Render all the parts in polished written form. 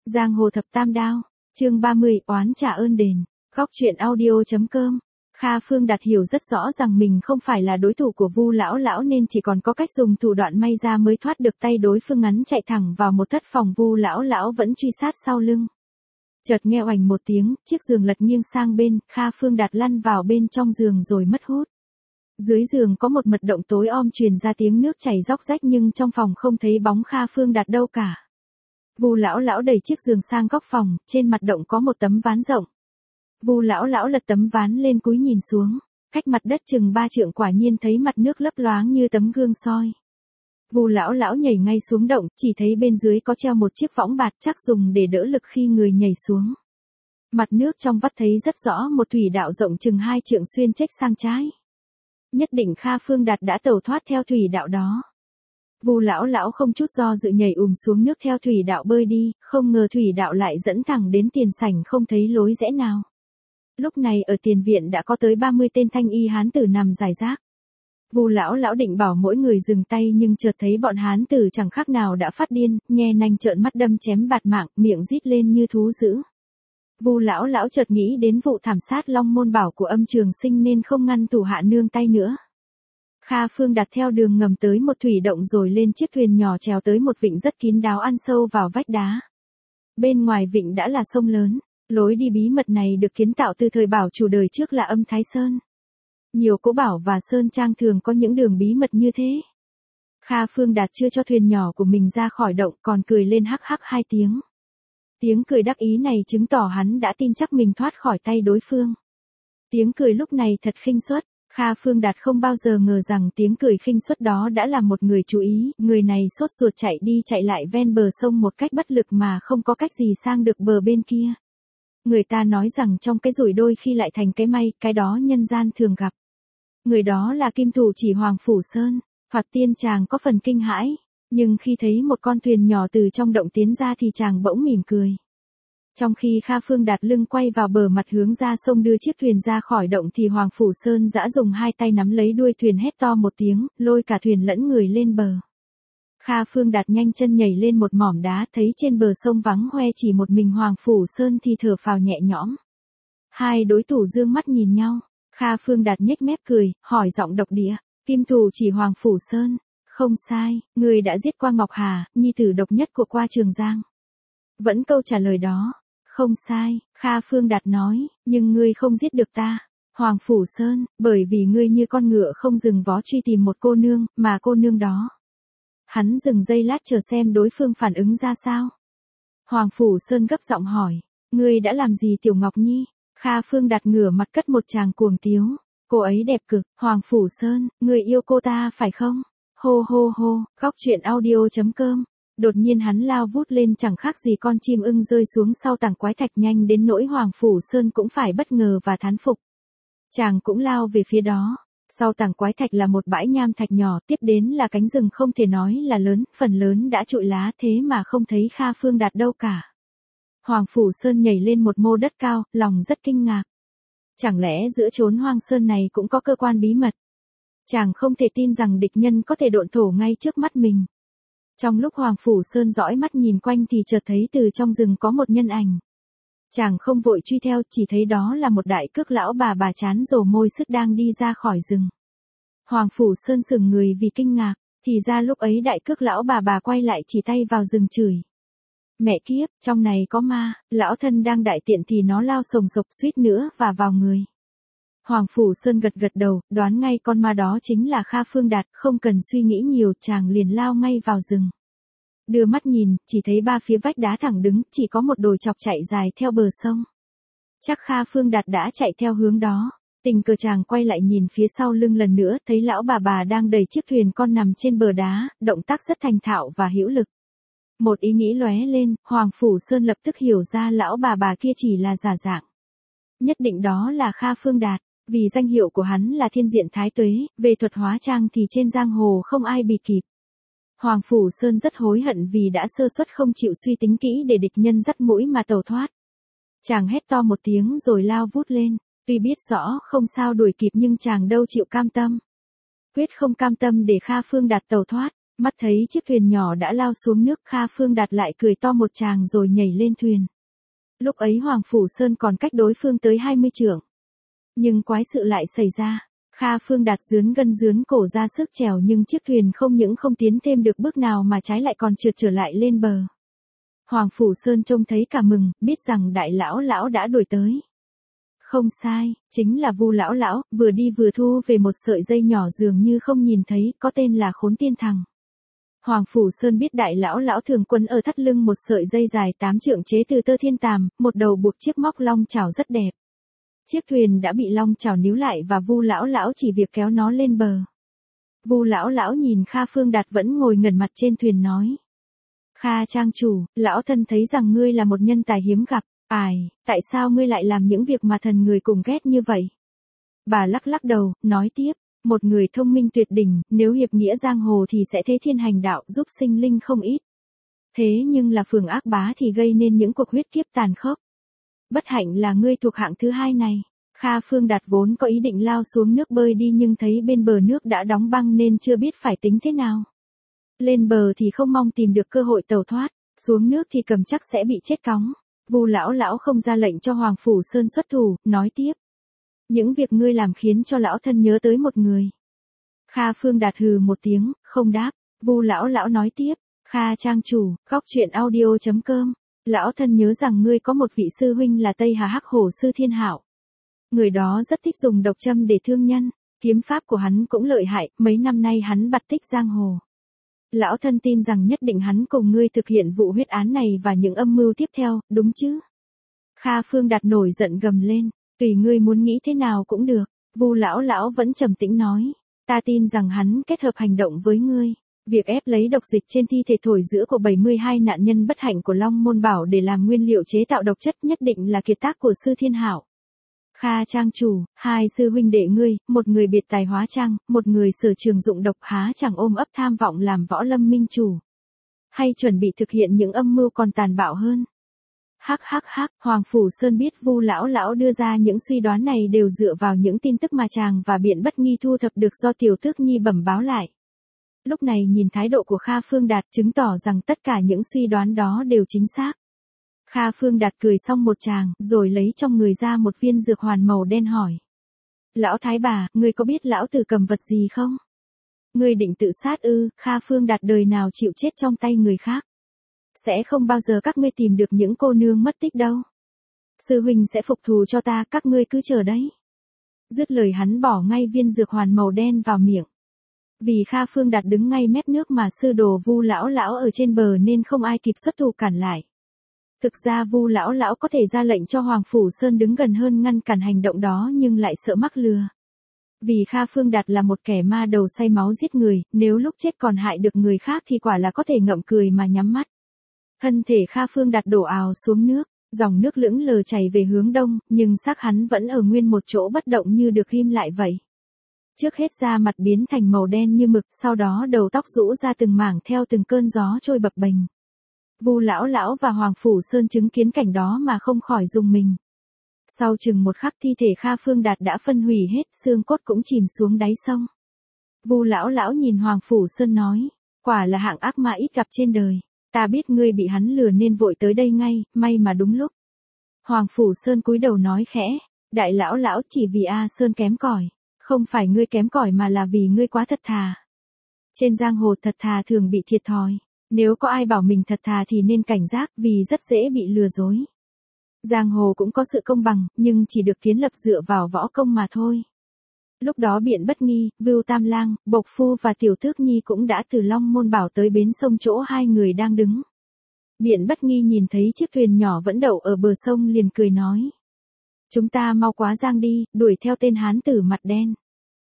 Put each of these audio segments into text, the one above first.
Giang hồ thập tam đao, chương 30, oán trả ơn đền. Góc truyện audio.com. Kha Phương Đạt hiểu rất rõ rằng mình không phải là đối thủ của Vu lão nên chỉ còn có cách dùng thủ đoạn may ra mới thoát được tay đối phương, ngắn chạy thẳng vào một thất phòng. Vu lão vẫn truy sát sau lưng. Chợt nghe oành một tiếng, chiếc giường lật nghiêng sang bên, Kha Phương Đạt lăn vào bên trong giường rồi mất hút. Dưới giường có một mật động tối om truyền ra tiếng nước chảy róc rách, nhưng trong phòng không thấy bóng Kha Phương Đạt đâu cả. Vu lão đẩy chiếc giường sang góc phòng, trên mặt động có một tấm ván rộng. Vu lão lật tấm ván lên, cúi nhìn xuống, cách mặt đất chừng 3 trượng, quả nhiên thấy mặt nước lấp loáng như tấm gương soi. Vu lão nhảy ngay xuống động, chỉ thấy bên dưới có treo một chiếc võng bạt, chắc dùng để đỡ lực khi người nhảy xuống. Mặt nước trong vắt thấy rất rõ một thủy đạo rộng chừng 2 trượng xuyên chếch sang trái. Nhất định Kha Phương Đạt đã tẩu thoát theo thủy đạo đó. Vu lão không chút do dự nhảy xuống nước theo thủy đạo bơi đi, không ngờ thủy đạo lại dẫn thẳng đến tiền sảnh, không thấy lối rẽ nào. Lúc này ở tiền viện đã có tới 30 tên thanh y hán tử nằm rải rác. Vu lão định bảo mỗi người dừng tay, nhưng chợt thấy bọn hán tử chẳng khác nào đã phát điên, nhe nanh trợn mắt đâm chém bạt mạng, miệng rít lên như thú dữ. Vu lão chợt nghĩ đến vụ thảm sát Long Môn Bảo của Âm Trường Sinh nên không ngăn thủ hạ nương tay nữa. Kha Phương Đạt theo đường ngầm tới một thủy động rồi lên chiếc thuyền nhỏ trèo tới một vịnh rất kín đáo ăn sâu vào vách đá. Bên ngoài vịnh đã là sông lớn. Lối đi bí mật này được kiến tạo từ thời Bảo chủ đời trước là Âm Thái Sơn. Nhiều cỗ bảo và sơn trang thường có những đường bí mật như thế. Kha Phương Đạt chưa cho thuyền nhỏ của mình ra khỏi động còn cười lên hắc hắc 2 tiếng. Tiếng cười đắc ý này chứng tỏ hắn đã tin chắc mình thoát khỏi tay đối phương. Tiếng cười lúc này thật khinh suất. Kha Phương Đạt không bao giờ ngờ rằng tiếng cười khinh suất đó đã làm một người chú ý. Người này sốt ruột chạy đi chạy lại ven bờ sông một cách bất lực mà không có cách gì sang được bờ bên kia. Người ta nói rằng trong cái rủi đôi khi lại thành cái may, cái đó nhân gian thường gặp. Người đó là kim thủ chỉ Hoàng Phủ Sơn. Thoạt tiên chàng có phần kinh hãi, nhưng khi thấy một con thuyền nhỏ từ trong động tiến ra thì chàng bỗng mỉm cười. Trong khi Kha Phương Đạt lưng quay vào bờ, mặt hướng ra sông đưa chiếc thuyền ra khỏi động, thì Hoàng Phủ Sơn dã dùng 2 tay nắm lấy đuôi thuyền, hét to một tiếng, lôi cả thuyền lẫn người lên bờ. Kha Phương Đạt nhanh chân nhảy lên một mỏm đá, thấy trên bờ sông vắng hoe chỉ một mình Hoàng Phủ Sơn thì thở phào nhẹ nhõm. Hai đối thủ dương mắt nhìn nhau, Kha Phương Đạt nhếch mép cười, hỏi giọng độc địa, kim thủ chỉ Hoàng Phủ Sơn, không sai, người đã giết qua Ngọc Hà, nhi tử độc nhất của Qua Trường Giang. Vẫn câu trả lời đó, không sai, Kha Phương Đạt nói, nhưng ngươi không giết được ta, Hoàng Phủ Sơn, bởi vì ngươi như con ngựa không dừng vó truy tìm một cô nương, mà cô nương đó. Hắn dừng giây lát chờ xem đối phương phản ứng ra sao. Hoàng Phủ Sơn gấp giọng hỏi, ngươi đã làm gì Tiểu Ngọc Nhi? Kha Phương Đạt ngửa mặt cất một tràng cuồng tiếu, cô ấy đẹp cực, Hoàng Phủ Sơn, ngươi yêu cô ta phải không? Hô hô hô, góc truyện audio.com. Đột nhiên hắn lao vút lên chẳng khác gì con chim ưng rơi xuống sau tảng quái thạch, nhanh đến nỗi Hoàng Phủ Sơn cũng phải bất ngờ và thán phục. Chàng cũng lao về phía đó. Sau tảng quái thạch là một bãi nham thạch nhỏ, tiếp đến là cánh rừng không thể nói là lớn, phần lớn đã trụi lá, thế mà không thấy Kha Phương Đạt đâu cả. Hoàng Phủ Sơn nhảy lên một mô đất cao, lòng rất kinh ngạc. Chẳng lẽ giữa chốn hoang sơn này cũng có cơ quan bí mật? Chàng không thể tin rằng địch nhân có thể độn thổ ngay trước mắt mình. Trong lúc Hoàng Phủ Sơn dõi mắt nhìn quanh thì chợt thấy từ trong rừng có một nhân ảnh. Chàng không vội truy theo, chỉ thấy đó là một đại cước lão bà chán rồ môi sứt đang đi ra khỏi rừng. Hoàng Phủ Sơn sững người vì kinh ngạc, thì ra lúc ấy đại cước lão bà quay lại chỉ tay vào rừng chửi. Mẹ kiếp, trong này có ma, lão thân đang đại tiện thì nó lao sồng sộc suýt nữa và vào người. Hoàng Phủ Sơn gật đầu, đoán ngay con ma đó chính là Kha Phương Đạt, không cần suy nghĩ nhiều, chàng liền lao ngay vào rừng. Đưa mắt nhìn, chỉ thấy 3 phía vách đá thẳng đứng, chỉ có một đồi chọc chạy dài theo bờ sông. Chắc Kha Phương Đạt đã chạy theo hướng đó. Tình cờ chàng quay lại nhìn phía sau lưng lần nữa, thấy lão bà đang đẩy chiếc thuyền con nằm trên bờ đá, động tác rất thành thạo và hữu lực. Một ý nghĩ lóe lên, Hoàng Phủ Sơn lập tức hiểu ra lão bà kia chỉ là giả dạng. Nhất định đó là Kha Phương Đạt, vì danh hiệu của hắn là Thiên Diện Thái Tuế, về thuật hóa trang thì trên giang hồ không ai bì kịp. Hoàng Phủ Sơn rất hối hận vì đã sơ suất không chịu suy tính kỹ để địch nhân dắt mũi mà tẩu thoát. Chàng hét to một tiếng rồi lao vút lên, tuy biết rõ không sao đuổi kịp nhưng chàng đâu chịu cam tâm. Quyết không cam tâm để Kha Phương Đạt tẩu thoát, Mắt thấy chiếc thuyền nhỏ đã lao xuống nước, Kha Phương Đạt lại cười to một tràng rồi nhảy lên thuyền. Lúc ấy Hoàng Phủ Sơn còn cách đối phương tới 20 trượng. Nhưng quái sự lại xảy ra. Kha Phương Đạt rướn gân rướn cổ ra sức trèo, nhưng chiếc thuyền không những không tiến thêm được bước nào mà trái lại còn trượt trở lại lên bờ. Hoàng Phủ Sơn trông thấy cả mừng, biết rằng đại lão lão đã đuổi tới. Không sai, chính là Vu lão lão, vừa đi vừa thu về một sợi dây nhỏ dường như không nhìn thấy, có tên là Khốn Tiên Thằng. Hoàng Phủ Sơn biết đại lão lão thường quấn ở thắt lưng một sợi dây dài 8 trượng chế từ tơ thiên tàm, một đầu buộc chiếc móc long chảo rất đẹp. Chiếc thuyền đã bị long chảo níu lại và Vu lão lão chỉ việc kéo nó lên bờ. Vu lão lão nhìn Kha Phương Đạt vẫn ngồi ngẩn mặt trên thuyền nói: Kha trang chủ, lão thân thấy rằng ngươi là một nhân tài hiếm gặp. Tại sao ngươi lại làm những việc mà thần người cùng ghét như vậy? Bà lắc lắc đầu, nói tiếp: Một người thông minh tuyệt đỉnh, nếu hiệp nghĩa giang hồ thì sẽ thế thiên hành đạo, giúp sinh linh không ít. Thế nhưng là phường ác bá thì gây nên những cuộc huyết kiếp tàn khốc. Bất hạnh là ngươi thuộc hạng thứ hai này. Kha Phương Đạt vốn có ý định lao xuống nước bơi đi, nhưng thấy bên bờ nước đã đóng băng nên chưa biết phải tính thế nào. Lên bờ thì không mong tìm được cơ hội tẩu thoát, xuống nước thì cầm chắc sẽ bị chết cóng. Vu lão lão không ra lệnh cho Hoàng Phủ Sơn xuất thủ, nói tiếp: Những việc ngươi làm khiến cho lão thân nhớ tới một người. Kha Phương Đạt hừ một tiếng, không đáp. Vu lão lão nói tiếp: Kha trang chủ, góc truyện audio.com, lão thân nhớ rằng ngươi có một vị sư huynh là Tây Hà Hắc Hổ Sư Thiên Hạo. Người đó rất thích dùng độc châm để thương nhân, kiếm pháp của hắn cũng lợi hại, mấy năm nay hắn bặt tích giang hồ. Lão thân tin rằng nhất định hắn cùng ngươi thực hiện vụ huyết án này và những âm mưu tiếp theo, đúng chứ? Kha Phương Đạt nổi giận gầm lên: Tùy ngươi muốn nghĩ thế nào cũng được. Vu lão lão vẫn trầm tĩnh nói: Ta tin rằng hắn kết hợp hành động với ngươi. Việc ép lấy độc dịch trên thi thể thổi giữa của 72 nạn nhân bất hạnh của Long Môn Bảo để làm nguyên liệu chế tạo độc chất nhất định là kiệt tác của Sư Thiên Hạo. Kha trang chủ, hai sư huynh đệ ngươi, một người biệt tài hóa trang, một người sở trường dụng độc, há chẳng ôm ấp tham vọng làm võ lâm minh chủ, hay chuẩn bị thực hiện những âm mưu còn tàn bạo hơn? Hắc hắc hắc, Hoàng Phủ Sơn biết Vu lão lão đưa ra những suy đoán này đều dựa vào những tin tức mà chàng và Biện Bất Nghi thu thập được do Tiểu Tước Nhi bẩm báo lại. Lúc này nhìn thái độ của Kha Phương Đạt chứng tỏ rằng tất cả những suy đoán đó đều chính xác. Kha Phương Đạt cười xong một tràng, rồi lấy trong người ra một viên dược hoàn màu đen hỏi: Lão thái bà, ngươi có biết lão tử cầm vật gì không? Ngươi định tự sát ư? Kha Phương Đạt đời nào chịu chết trong tay người khác. Sẽ không bao giờ các ngươi tìm được những cô nương mất tích đâu. Sư huynh sẽ phục thù cho ta, các ngươi cứ chờ đấy. Dứt lời hắn bỏ ngay viên dược hoàn màu đen vào miệng. Vì Kha Phương Đạt đứng ngay mép nước mà sư đồ Vu lão lão ở trên bờ nên không ai kịp xuất thủ cản lại. Thực ra Vu lão lão có thể ra lệnh cho Hoàng Phủ Sơn đứng gần hơn ngăn cản hành động đó, nhưng lại sợ mắc lừa. Vì Kha Phương Đạt là một kẻ ma đầu say máu giết người, nếu lúc chết còn hại được người khác thì quả là có thể ngậm cười mà nhắm mắt. Thân thể Kha Phương Đạt đổ ào xuống nước, dòng nước lững lờ chảy về hướng đông, nhưng xác hắn vẫn ở nguyên một chỗ bất động như được ghim lại vậy. Trước hết da mặt biến thành màu đen như mực, sau đó đầu tóc rũ ra từng mảng theo từng cơn gió trôi bập bềnh. Vu lão lão và Hoàng Phủ Sơn chứng kiến cảnh đó mà không khỏi rùng mình. Sau chừng một khắc thi thể Kha Phương Đạt đã phân hủy hết, xương cốt cũng chìm xuống đáy sông. Vu lão lão nhìn Hoàng Phủ Sơn nói: Quả là hạng ác ma ít gặp trên đời. Ta biết ngươi bị hắn lừa nên vội tới đây ngay, may mà đúng lúc. Hoàng Phủ Sơn cúi đầu nói khẽ: Đại lão lão, chỉ vì A Sơn kém cỏi. Không phải ngươi kém cỏi mà là vì ngươi quá thật thà. Trên giang hồ thật thà thường bị thiệt thòi. Nếu có ai bảo mình thật thà thì nên cảnh giác, vì rất dễ bị lừa dối. Giang hồ cũng có sự công bằng, nhưng chỉ được kiến lập dựa vào võ công mà thôi. Lúc đó Biện Bất Nghi, Vưu Tam Lang, Bộc Phu và Tiểu Tước Nhi cũng đã từ Long Môn Bảo tới bến sông chỗ hai người đang đứng. Biện Bất Nghi nhìn thấy chiếc thuyền nhỏ vẫn đậu ở bờ sông liền cười nói: Chúng ta mau quá giang đi, đuổi theo tên hán tử mặt đen.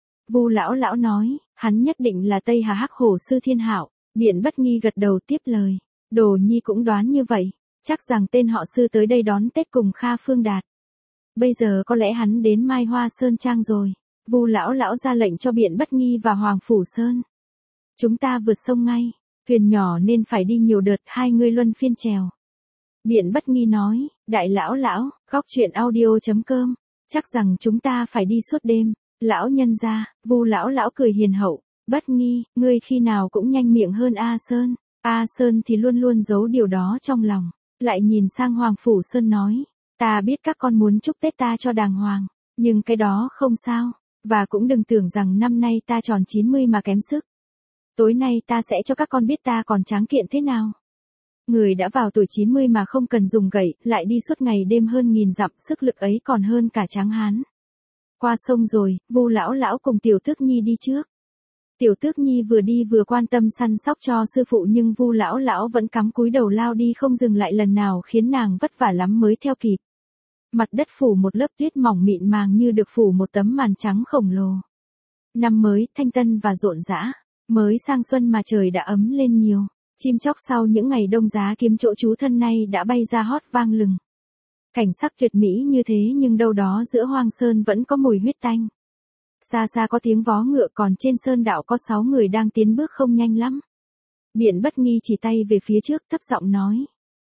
Vu lão lão nói: Hắn nhất định là Tây Hà Hắc Hổ Sư Thiên Hạo. Biện Bất Nghi gật đầu tiếp lời: Đồ nhi cũng đoán như vậy, chắc rằng tên họ Sư tới đây đón Tết cùng Kha Phương Đạt. Bây giờ có lẽ hắn đến Mai Hoa Sơn Trang rồi. Vu lão lão ra lệnh cho Biện Bất Nghi và Hoàng Phủ Sơn: Chúng ta vượt sông ngay, thuyền nhỏ nên phải đi nhiều đợt, hai người luân phiên chèo. Biện Bất Nghi nói: Đại lão lão, góc truyện audio.com, chắc rằng chúng ta phải đi suốt đêm. Lão nhân gia, Vu lão lão cười hiền hậu: Bất Nghi, ngươi khi nào cũng nhanh miệng hơn A Sơn. A Sơn thì luôn luôn giấu điều đó trong lòng. Lại nhìn sang Hoàng Phủ Sơn nói. Ta biết các con muốn chúc Tết ta cho đàng hoàng. Nhưng cái đó không sao. Và cũng đừng tưởng rằng năm nay ta tròn 90 mà kém sức. Tối nay ta sẽ cho các con biết ta còn tráng kiện thế nào. Người đã vào tuổi 90 mà không cần dùng gậy, lại đi suốt ngày đêm hơn 1000 dặm, sức lực ấy còn hơn cả Tráng Hán. Qua sông rồi, Vu lão lão cùng Tiểu Tước Nhi đi trước. Tiểu Tước Nhi vừa đi vừa quan tâm săn sóc cho sư phụ, nhưng Vu lão lão vẫn cắm cúi đầu lao đi không dừng lại lần nào, khiến nàng vất vả lắm mới theo kịp. Mặt đất phủ một lớp tuyết mỏng mịn màng như được phủ một tấm màn trắng khổng lồ. Năm mới thanh tân và rộn rã, mới sang xuân mà trời đã ấm lên nhiều. Chim chóc sau những ngày đông giá kiếm chỗ trú thân nay đã bay ra hót vang lừng. Cảnh sắc tuyệt mỹ như thế nhưng đâu đó giữa hoang sơn vẫn có mùi huyết tanh. Xa xa có tiếng vó ngựa, còn trên sơn đạo có 6 người đang tiến bước không nhanh lắm. Biện Bất Nghi chỉ tay về phía trước thấp giọng nói.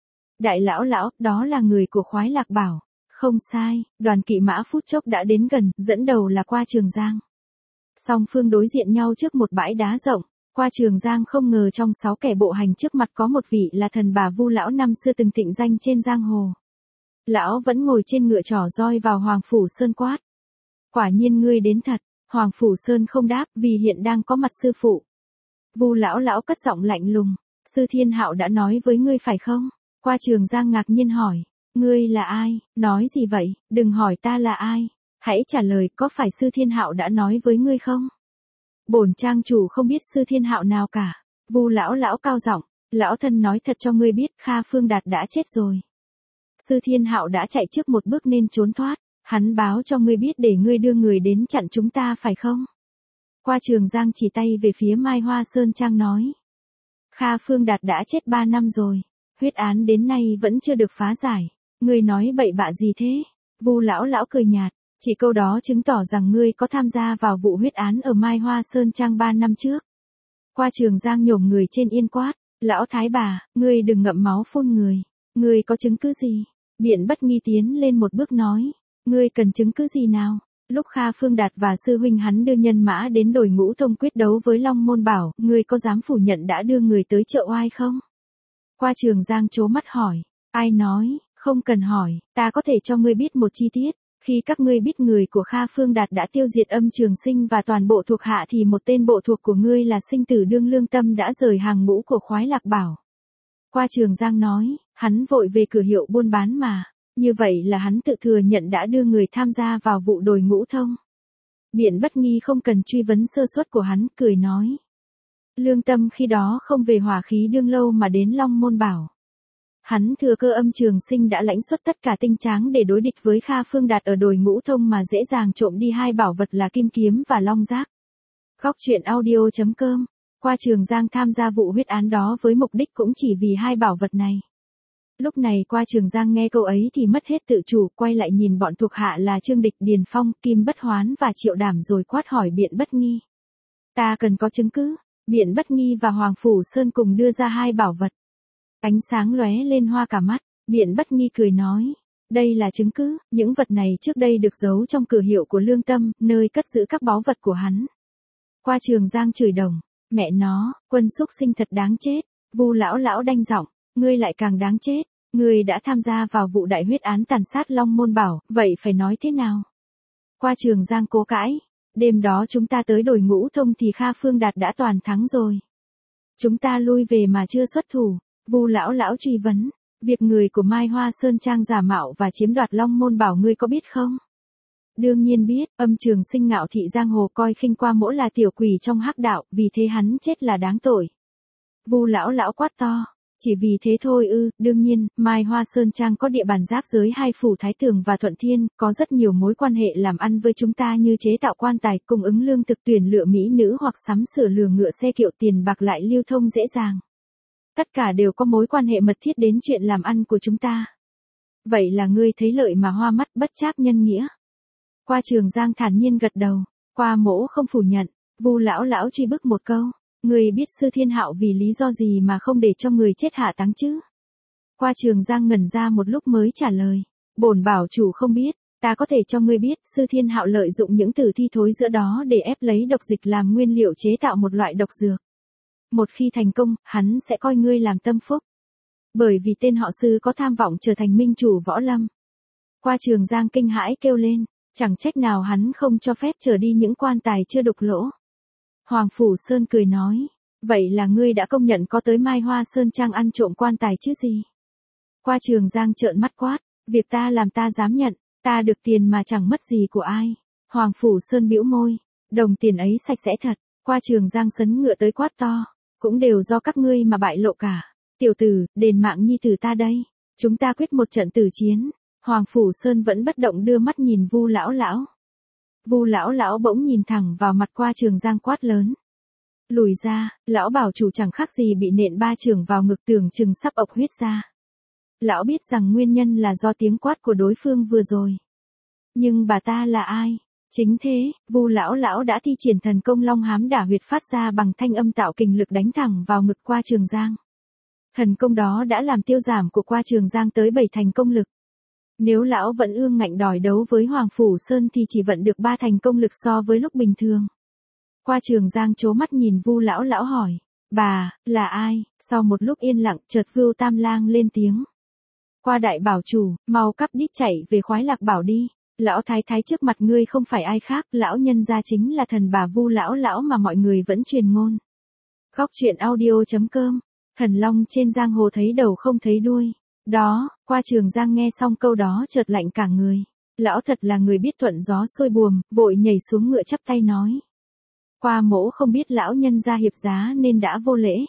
Đại lão lão, đó là người của Khoái Lạc Bảo. Không sai, đoàn kỵ mã phút chốc đã đến gần, dẫn đầu là Qua Trường Giang. Song phương đối diện nhau trước một bãi đá rộng. Qua Trường Giang không ngờ trong 6 kẻ bộ hành trước mặt có một vị là thần bà Vu lão năm xưa từng thịnh danh trên giang hồ. Lão vẫn ngồi trên ngựa trỏ roi vào Hoàng Phủ Sơn quát. Quả nhiên ngươi đến thật. Hoàng Phủ Sơn không đáp vì hiện đang có mặt sư phụ. Vu lão lão cất giọng lạnh lùng. Sư Thiên Hạo đã nói với ngươi phải không? Qua Trường Giang ngạc nhiên hỏi. Ngươi là ai? Nói gì vậy? Đừng hỏi ta là ai. Hãy trả lời có phải Sư Thiên Hạo đã nói với ngươi không? Bổn trang chủ không biết Sư Thiên Hạo nào cả. Vu lão lão cao giọng. Lão thân nói thật cho ngươi biết, Kha Phương Đạt đã chết rồi. Sư Thiên Hạo đã chạy trước một bước nên trốn thoát. Hắn báo cho ngươi biết để ngươi đưa người đến chặn chúng ta phải không? Qua Trường Giang chỉ tay về phía Mai Hoa Sơn Trang nói. Kha Phương Đạt đã chết 3 năm rồi. Huyết án đến nay vẫn chưa được phá giải. Ngươi nói bậy bạ gì thế? Vu lão lão cười nhạt. Chỉ câu đó chứng tỏ rằng ngươi có tham gia vào vụ huyết án ở Mai Hoa Sơn Trang 3 năm trước. Qua Trường Giang nhổm người trên yên quát. Lão thái bà, ngươi đừng ngậm máu phun người. Ngươi có chứng cứ gì? Biện Bất Nghi tiến lên một bước nói. Ngươi cần chứng cứ gì nào? Lúc Kha Phương Đạt và sư huynh hắn đưa nhân mã đến đồi Ngũ Thông quyết đấu với Long Môn Bảo, ngươi có dám phủ nhận đã đưa người tới chợ oai không? Qua Trường Giang trố mắt hỏi. Ai nói? Không cần hỏi, ta có thể cho ngươi biết một chi tiết. Khi các ngươi biết người của Kha Phương Đạt đã tiêu diệt Âm Trường Sinh và toàn bộ thuộc hạ thì một tên bộ thuộc của ngươi là Sinh Tử Đương Lương Tâm đã rời hàng ngũ của Khoái Lạc Bảo. Qua Trường Giang nói, hắn vội về cửa hiệu buôn bán mà. Như vậy là hắn tự thừa nhận đã đưa người tham gia vào vụ đồi Ngũ Thông. Biện Bất Nghi không cần truy vấn sơ suất của hắn, cười nói. Lương Tâm khi đó không về Hỏa Khí Đương Lâu mà đến Long Môn Bảo. Hắn thừa cơ Âm Trường Sinh đã lãnh xuất tất cả tinh tráng để đối địch với Kha Phương Đạt ở đồi Ngũ Thông mà dễ dàng trộm đi 2 bảo vật là kim kiếm và long giác. Góc truyện audio.com. Qua Trường Giang tham gia vụ huyết án đó với mục đích cũng chỉ vì 2 bảo vật này. Lúc này Qua Trường Giang nghe câu ấy thì mất hết tự chủ, quay lại nhìn bọn thuộc hạ là Trương Địch, Điền Phong, Kim Bất Hoán và Triệu Đảm rồi quát hỏi Biện Bất Nghi. Ta cần có chứng cứ. Biện Bất Nghi và Hoàng Phủ Sơn cùng đưa ra 2 bảo vật. Ánh sáng lóe lên hoa cả mắt, Biện Bất Nghi cười nói. Đây là chứng cứ, những vật này trước đây được giấu trong cửa hiệu của Lương Tâm, nơi cất giữ các báu vật của hắn. Qua Trường Giang chửi đồng. Mẹ nó, quân xúc sinh thật đáng chết. Vu lão lão đanh giọng. Ngươi lại càng đáng chết. Ngươi đã tham gia vào vụ đại huyết án tàn sát Long Môn Bảo, vậy phải nói thế nào? Qua Trường Giang cố cãi. Đêm đó chúng ta tới đồi Ngũ Thông thì Kha Phương Đạt đã toàn thắng rồi. Chúng ta lui về mà chưa xuất thủ. Vu lão lão truy vấn. Việc người của Mai Hoa Sơn Trang giả mạo và chiếm đoạt Long Môn Bảo ngươi có biết không? Đương nhiên biết, Âm Trường Sinh ngạo thị giang hồ coi khinh Qua Mỗ là tiểu quỷ trong hắc đạo, vì thế hắn chết là đáng tội. Vu lão lão quát to. Chỉ vì thế thôi ư? Đương nhiên, Mai Hoa Sơn Trang có địa bàn giáp giới 2 phủ Thái Tường và Thuận Thiên, có rất nhiều mối quan hệ làm ăn với chúng ta như chế tạo quan tài, cung ứng lương thực, tuyển lựa mỹ nữ hoặc sắm sửa lừa ngựa xe kiệu, tiền bạc lại lưu thông dễ dàng. Tất cả đều có mối quan hệ mật thiết đến chuyện làm ăn của chúng ta. Vậy là ngươi thấy lợi mà hoa mắt, bất tráp nhân nghĩa. Qua Trường Giang thản nhiên gật đầu. Qua Mỗ không phủ nhận. Vu lão lão truy bức một câu. Ngươi biết Sư Thiên Hạo vì lý do gì mà không để cho người chết hạ táng chứ? Qua Trường Giang ngẩn ra một lúc mới trả lời. Bổn bảo chủ không biết. Ta có thể cho ngươi biết, Sư Thiên Hạo lợi dụng những tử thi thối giữa đó để ép lấy độc dịch làm nguyên liệu chế tạo một loại độc dược. Một khi thành công, hắn sẽ coi ngươi làm tâm phúc. Bởi vì tên họ Sư có tham vọng trở thành minh chủ võ lâm. Qua Trường Giang kinh hãi kêu lên, chẳng trách nào hắn không cho phép trở đi những quan tài chưa đục lỗ. Hoàng Phủ Sơn cười nói, vậy là ngươi đã công nhận có tới Mai Hoa Sơn Trang ăn trộm quan tài chứ gì? Qua Trường Giang trợn mắt quát, việc ta làm ta dám nhận, ta được tiền mà chẳng mất gì của ai. Hoàng Phủ Sơn bĩu môi, đồng tiền ấy sạch sẽ thật. Qua Trường Giang sấn ngựa tới quát to, cũng đều do các ngươi mà bại lộ cả. Tiểu tử, đền mạng nhi tử ta đây, chúng ta quyết một trận tử chiến. Hoàng Phủ Sơn vẫn bất động đưa mắt nhìn Vu lão lão. Vu lão lão bỗng nhìn thẳng vào mặt Qua Trường Giang quát lớn. Lùi ra, lão bảo chủ chẳng khác gì bị nện 3 chưởng vào ngực tưởng chừng sắp ộc huyết ra. Lão biết rằng nguyên nhân là do tiếng quát của đối phương vừa rồi. Nhưng bà ta là ai? Chính thế, Vu lão lão đã thi triển thần công Long Hám Đả Huyệt phát ra bằng thanh âm tạo kình lực đánh thẳng vào ngực Qua Trường Giang. Thần công đó đã làm tiêu giảm của Qua Trường Giang tới 7 thành công lực. Nếu lão vẫn ương ngạnh đòi đấu với Hoàng Phủ Sơn thì chỉ vận được 3 thành công lực so với lúc bình thường. Qua Trường Giang trố mắt nhìn Vu lão lão hỏi, bà, là ai? Sau một lúc yên lặng, chợt Vưu Tam Lang lên tiếng. Qua đại bảo chủ, mau cắp đít chạy về Khoái Lạc Bảo đi. Lão thái thái trước mặt ngươi không phải ai khác, lão nhân gia chính là thần bà Vu lão lão mà mọi người vẫn truyền ngôn. Góc truyện audio.com. Thần long trên giang hồ thấy đầu không thấy đuôi. Đó, Qua Trường Giang nghe xong câu đó chợt lạnh cả người. Lão thật là người biết thuận gió xuôi buồm, vội nhảy xuống ngựa chắp tay nói. Qua mỗ không biết lão nhân gia hiệp giá nên đã vô lễ.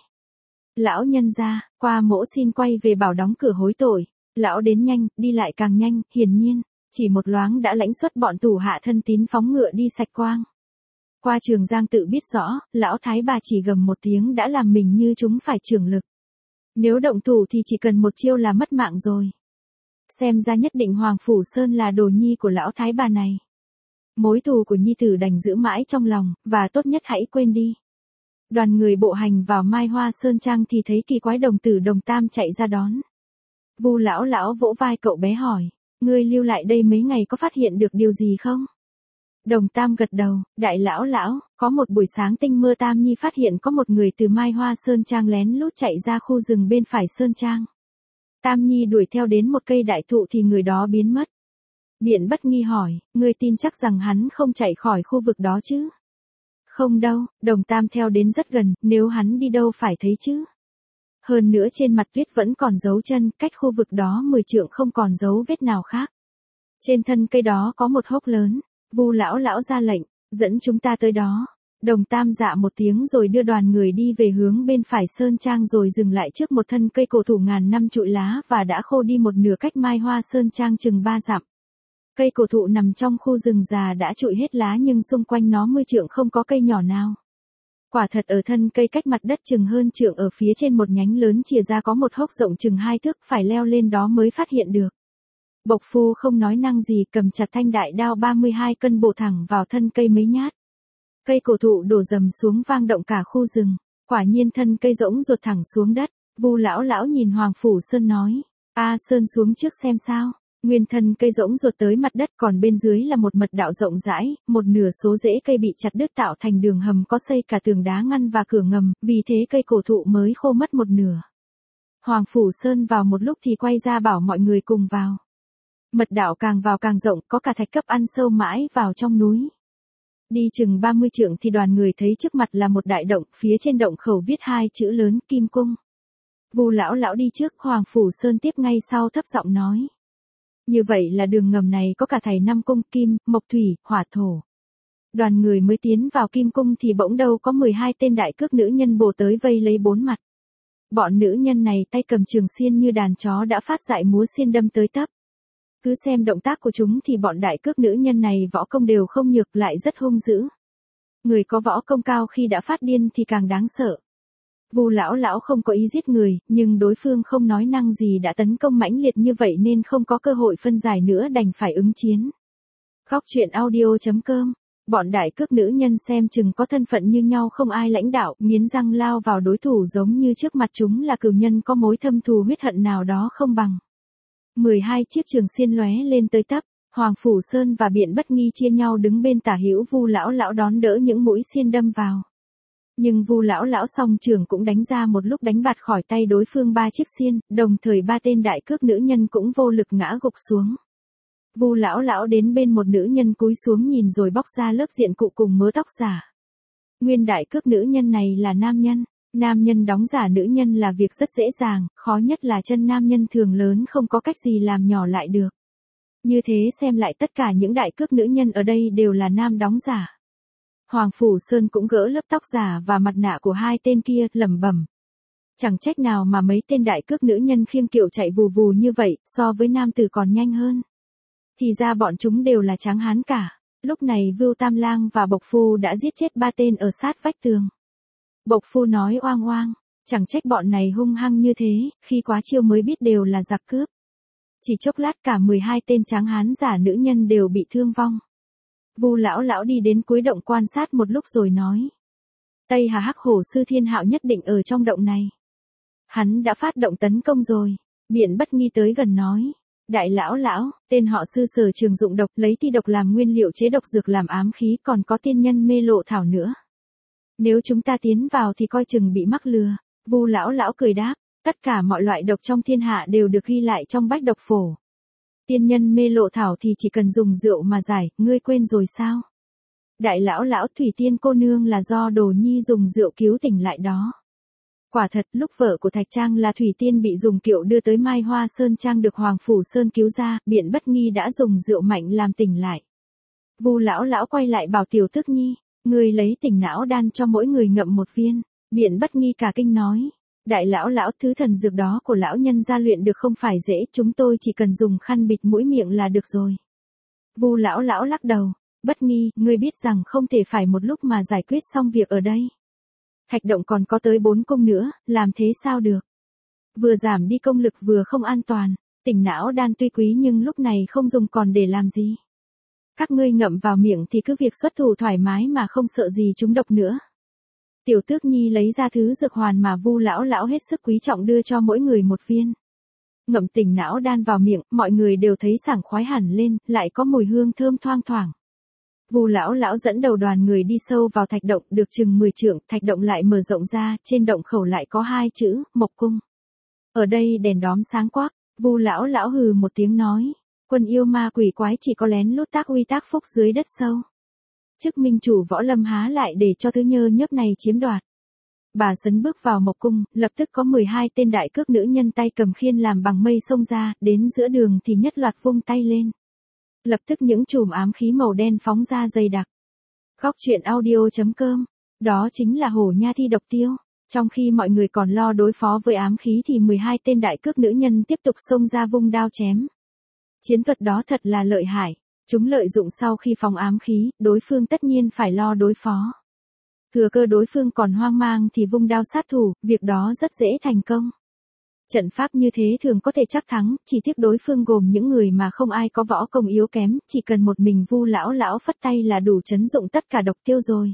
Lão nhân gia, Qua mỗ xin quay về bảo đóng cửa hối tội. Lão đến nhanh, đi lại càng nhanh, hiển nhiên, chỉ một loáng đã lãnh xuất bọn tù hạ thân tín phóng ngựa đi sạch quang. Qua Trường Giang tự biết rõ, lão thái bà chỉ gầm một tiếng đã làm mình như chúng phải trưởng lực. Nếu động thủ thì chỉ cần một chiêu là mất mạng rồi. Xem ra nhất định Hoàng Phủ Sơn là đồ nhi của lão thái bà này. Mối thù của nhi tử đành giữ mãi trong lòng, và tốt nhất hãy quên đi. Đoàn người bộ hành vào Mai Hoa Sơn Trang thì thấy kỳ quái đồng tử Đồng Tam chạy ra đón. Vu lão lão vỗ vai cậu bé hỏi, ngươi lưu lại đây mấy ngày có phát hiện được điều gì không? Đồng Tam gật đầu, đại lão lão, có một buổi sáng tinh mơ Tam Nhi phát hiện có một người từ Mai Hoa Sơn Trang lén lút chạy ra khu rừng bên phải Sơn Trang. Tam Nhi đuổi theo đến một cây đại thụ thì người đó biến mất. Biện Bất nghi hỏi, ngươi tin chắc rằng hắn không chạy khỏi khu vực đó chứ? Không đâu, Đồng Tam theo đến rất gần, nếu hắn đi đâu phải thấy chứ. Hơn nữa trên mặt tuyết vẫn còn dấu chân, cách khu vực đó 10 trượng không còn dấu vết nào khác. Trên thân cây đó có một hốc lớn. Vu lão lão ra lệnh, dẫn chúng ta tới đó. Đồng Tam dạ một tiếng rồi đưa đoàn người đi về hướng bên phải Sơn Trang rồi dừng lại trước một thân cây cổ thụ ngàn năm trụi lá và đã khô đi một nửa cách Mai Hoa Sơn Trang chừng 3 dặm. Cây cổ thụ nằm trong khu rừng già đã trụi hết lá nhưng xung quanh nó 10 trượng không có cây nhỏ nào. Quả thật ở thân cây cách mặt đất chừng hơn trượng ở phía trên một nhánh lớn chìa ra có một hốc rộng chừng 2 thước, phải leo lên đó mới phát hiện được. Bộc phu không nói năng gì, cầm chặt thanh đại đao 32 cân bổ thẳng vào thân cây mấy nhát. Cây cổ thụ đổ dầm xuống vang động cả khu rừng. Quả nhiên thân cây rỗng ruột thẳng xuống đất. Vu lão lão nhìn Hoàng Phủ Sơn nói, A Sơn xuống trước xem sao. Nguyên thân cây rỗng ruột tới mặt đất, còn bên dưới là một mật đạo rộng rãi, một nửa số rễ cây bị chặt đứt tạo thành đường hầm có xây cả tường đá ngăn và cửa ngầm, vì thế cây cổ thụ mới khô mất một nửa. Hoàng Phủ Sơn vào một lúc thì quay ra bảo mọi người cùng vào. Mật đạo càng vào càng rộng, có cả thạch cấp ăn sâu mãi vào trong núi. Đi chừng 30 trượng thì đoàn người thấy trước mặt là một đại động, phía trên động khẩu viết 2 chữ lớn Kim Cung. Vu lão lão đi trước, Hoàng Phủ Sơn tiếp ngay sau thấp giọng nói. Như vậy là đường ngầm này có cả thảy 5 cung, kim, mộc thủy, hỏa thổ. Đoàn người mới tiến vào Kim Cung thì bỗng đâu có 12 tên đại cước nữ nhân bổ tới vây lấy 4 mặt. Bọn nữ nhân này tay cầm trường xiên như đàn chó đã phát dại múa xiên đâm tới tấp. Cứ xem động tác của chúng thì bọn đại cước nữ nhân này võ công đều không nhược, lại rất hung dữ. Người có võ công cao khi đã phát điên thì càng đáng sợ. Vu lão lão không có ý giết người, nhưng đối phương không nói năng gì đã tấn công mãnh liệt như vậy nên không có cơ hội phân giải nữa, đành phải ứng chiến. Góc truyện audio.com. Bọn đại cước nữ nhân xem chừng có thân phận như nhau không ai lãnh đạo, nghiến răng lao vào đối thủ giống như trước mặt chúng là cừu nhân có mối thâm thù huyết hận nào đó không bằng. 12 chiếc trường xiên lóe lên tới tấp, Hoàng Phủ Sơn và Biện Bất Nghi chia nhau đứng bên tả hữu Vu lão lão đón đỡ những mũi xiên đâm vào. Nhưng Vu lão lão song trường cũng đánh ra một lúc đánh bạt khỏi tay đối phương 3 chiếc xiên, đồng thời 3 tên đại cước nữ nhân cũng vô lực ngã gục xuống. Vu lão lão đến bên một nữ nhân cúi xuống nhìn rồi bóc ra lớp diện cụ cùng mớ tóc giả. Nguyên đại cước nữ nhân này là nam nhân. Nam nhân đóng giả nữ nhân là việc rất dễ dàng, khó nhất là chân nam nhân thường lớn không có cách gì làm nhỏ lại được. Như thế xem lại tất cả những đại cước nữ nhân ở đây đều là nam đóng giả. Hoàng Phủ Sơn cũng gỡ lớp tóc giả và mặt nạ của 2 tên kia, lẩm bẩm. Chẳng trách nào mà mấy tên đại cước nữ nhân khiêng kiệu chạy vù vù như vậy, so với nam tử còn nhanh hơn. Thì ra bọn chúng đều là tráng hán cả. Lúc này Vưu Tam Lang và Bộc Phu đã giết chết 3 tên ở sát vách tường. Bộc Phu nói oang oang, chẳng trách bọn này hung hăng như thế, khi quá chiêu mới biết đều là giặc cướp. Chỉ chốc lát cả 12 tên tráng hán giả nữ nhân đều bị thương vong. Vu lão lão đi đến cuối động quan sát một lúc rồi nói. Tây Hà Hắc Hổ Sư Thiên Hạo nhất định ở trong động này. Hắn đã phát động tấn công rồi. Biện Bất Nghi tới gần nói. Đại lão lão, tên họ Sư Sở Trường dụng độc, lấy thi độc làm nguyên liệu chế độc dược làm ám khí, còn có tiên nhân mê lộ thảo nữa. Nếu chúng ta tiến vào thì coi chừng bị mắc lừa. Vu lão lão cười đáp. Tất cả mọi loại độc trong thiên hạ đều được ghi lại trong bách độc phổ. Tiên nhân mê lộ thảo thì chỉ cần dùng rượu mà giải, ngươi quên rồi sao? Đại lão lão, Thủy Tiên cô nương là do Đồ Nhi dùng rượu cứu tỉnh lại đó. Quả thật, lúc vợ của Thạch Trang là Thủy Tiên bị dùng kiệu đưa tới Mai Hoa Sơn Trang được Hoàng Phủ Sơn cứu ra, Biện Bất Nghi đã dùng rượu mạnh làm tỉnh lại. Vu lão lão quay lại bảo Tiểu Tước Nhi, ngươi lấy tỉnh não đan cho mỗi người ngậm một viên. Biện Bất Nghi cả kinh nói. Đại lão lão, thứ thần dược đó của lão nhân gia luyện được không phải dễ, chúng tôi chỉ cần dùng khăn bịt mũi miệng là được rồi. Vu lão lão lắc đầu. Bất Nghi, ngươi biết rằng không thể phải một lúc mà giải quyết xong việc ở đây. Thạch động còn có tới 4 cung nữa, làm thế sao được? Vừa giảm đi công lực vừa không an toàn. Tỉnh não đan tuy quý nhưng lúc này không dùng còn để làm gì. Các ngươi ngậm vào miệng thì cứ việc xuất thủ thoải mái mà không sợ gì chúng độc nữa. Tiểu Tước Nhi lấy ra thứ dược hoàn mà Vu lão lão hết sức quý trọng đưa cho mỗi người một viên. Ngậm tỉnh não đan vào miệng, mọi người đều thấy sảng khoái hẳn lên, lại có mùi hương thơm thoang thoảng. Vu lão lão dẫn đầu đoàn người đi sâu vào thạch động, được chừng 10 trượng, thạch động lại mở rộng ra, trên động khẩu lại có 2 chữ, Mộc Cung. Ở đây đèn đóm sáng quắc, Vu lão lão hừ một tiếng nói, quân yêu ma quỷ quái chỉ có lén lút tác uy tác phúc dưới đất sâu. Chức minh chủ Võ Lâm há lại để cho thứ nhơ nhớp này chiếm đoạt. Bà Sấn bước vào Mộc Cung, lập tức có 12 tên đại cước nữ nhân tay cầm khiên làm bằng mây xông ra, đến giữa đường thì nhất loạt vung tay lên. Lập tức những chùm ám khí màu đen phóng ra dày đặc. Góc truyện audio.com, đó chính là Hổ Nha Thi Độc Tiêu. Trong khi mọi người còn lo đối phó với ám khí thì 12 tên đại cước nữ nhân tiếp tục xông ra vung đao chém. Chiến thuật đó thật là lợi hại. Chúng lợi dụng sau khi phóng ám khí, đối phương tất nhiên phải lo đối phó. Thừa cơ đối phương còn hoang mang thì vung đao sát thủ, việc đó rất dễ thành công. Trận pháp như thế thường có thể chắc thắng, chỉ tiếc đối phương gồm những người mà không ai có võ công yếu kém, chỉ cần một mình Vu lão lão phất tay là đủ trấn dụng tất cả độc tiêu rồi.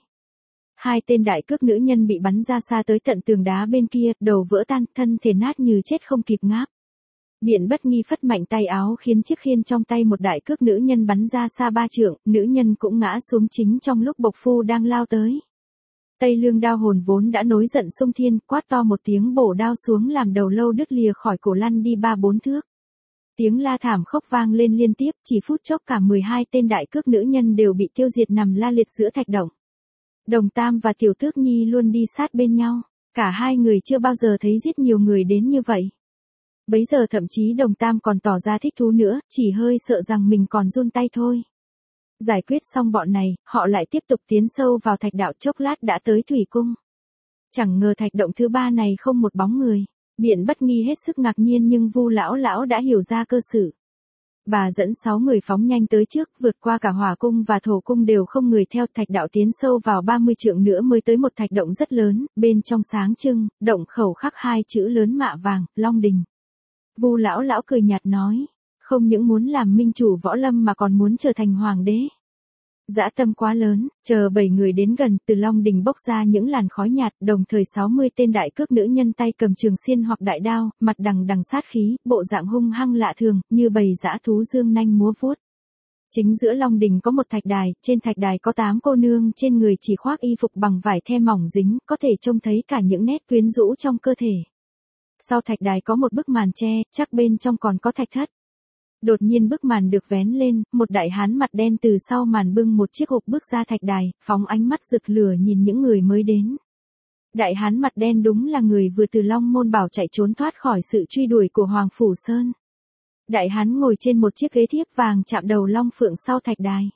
2 tên đại cước nữ nhân bị bắn ra xa tới tận tường đá bên kia, đầu vỡ tan, thân thể nát như chết không kịp ngáp. Biện Bất Nghi phất mạnh tay áo khiến chiếc khiên trong tay một đại cước nữ nhân bắn ra xa 3 trượng, nữ nhân cũng ngã xuống chính trong lúc Bộc Phu đang lao tới. Tây Lương đao hồn vốn đã nổi giận xung thiên, quát to một tiếng bổ đao xuống làm đầu lâu đứt lìa khỏi cổ lăn đi 3-4 thước. Tiếng la thảm khóc vang lên liên tiếp, chỉ phút chốc cả 12 tên đại cước nữ nhân đều bị tiêu diệt nằm la liệt giữa thạch động. Đồng Tam và Tiểu Tước Nhi luôn đi sát bên nhau, cả hai người chưa bao giờ thấy giết nhiều người đến như vậy. Bấy giờ thậm chí Đồng Tam còn tỏ ra thích thú nữa, chỉ hơi sợ rằng mình còn run tay thôi. Giải quyết xong bọn này, họ lại tiếp tục tiến sâu vào thạch đạo, chốc lát đã tới Thủy Cung. Chẳng ngờ thạch động thứ 3 này không một bóng người. Biện Bất Nghi hết sức ngạc nhiên nhưng Vu lão lão đã hiểu ra cơ sự. Bà dẫn 6 người phóng nhanh tới trước, vượt qua cả Hỏa Cung và Thổ Cung đều không người theo, thạch đạo tiến sâu vào 30 trượng nữa mới tới một thạch động rất lớn, bên trong sáng trưng, động khẩu khắc 2 chữ lớn mạ vàng, Long Đình. Vu lão lão cười nhạt nói, không những muốn làm minh chủ võ lâm mà còn muốn trở thành hoàng đế. Dã tâm quá lớn, chờ 7 người đến gần, từ Long Đình bốc ra những làn khói nhạt, đồng thời 60 tên đại cước nữ nhân tay cầm trường xiên hoặc đại đao, mặt đằng đằng sát khí, bộ dạng hung hăng lạ thường, như bầy dã thú dương nanh múa vuốt. Chính giữa Long Đình có một thạch đài, trên thạch đài có 8 cô nương trên người chỉ khoác y phục bằng vải the mỏng dính, có thể trông thấy cả những nét quyến rũ trong cơ thể. Sau thạch đài có một bức màn tre, chắc bên trong còn có thạch thất. Đột nhiên bức màn được vén lên, một đại hán mặt đen từ sau màn bưng một chiếc hộp bước ra thạch đài, phóng ánh mắt rực lửa nhìn những người mới đến. Đại hán mặt đen đúng là người vừa từ Long Môn Bảo chạy trốn thoát khỏi sự truy đuổi của Hoàng Phủ Sơn. Đại hán ngồi trên một chiếc ghế thiếp vàng chạm đầu long phượng sau thạch đài.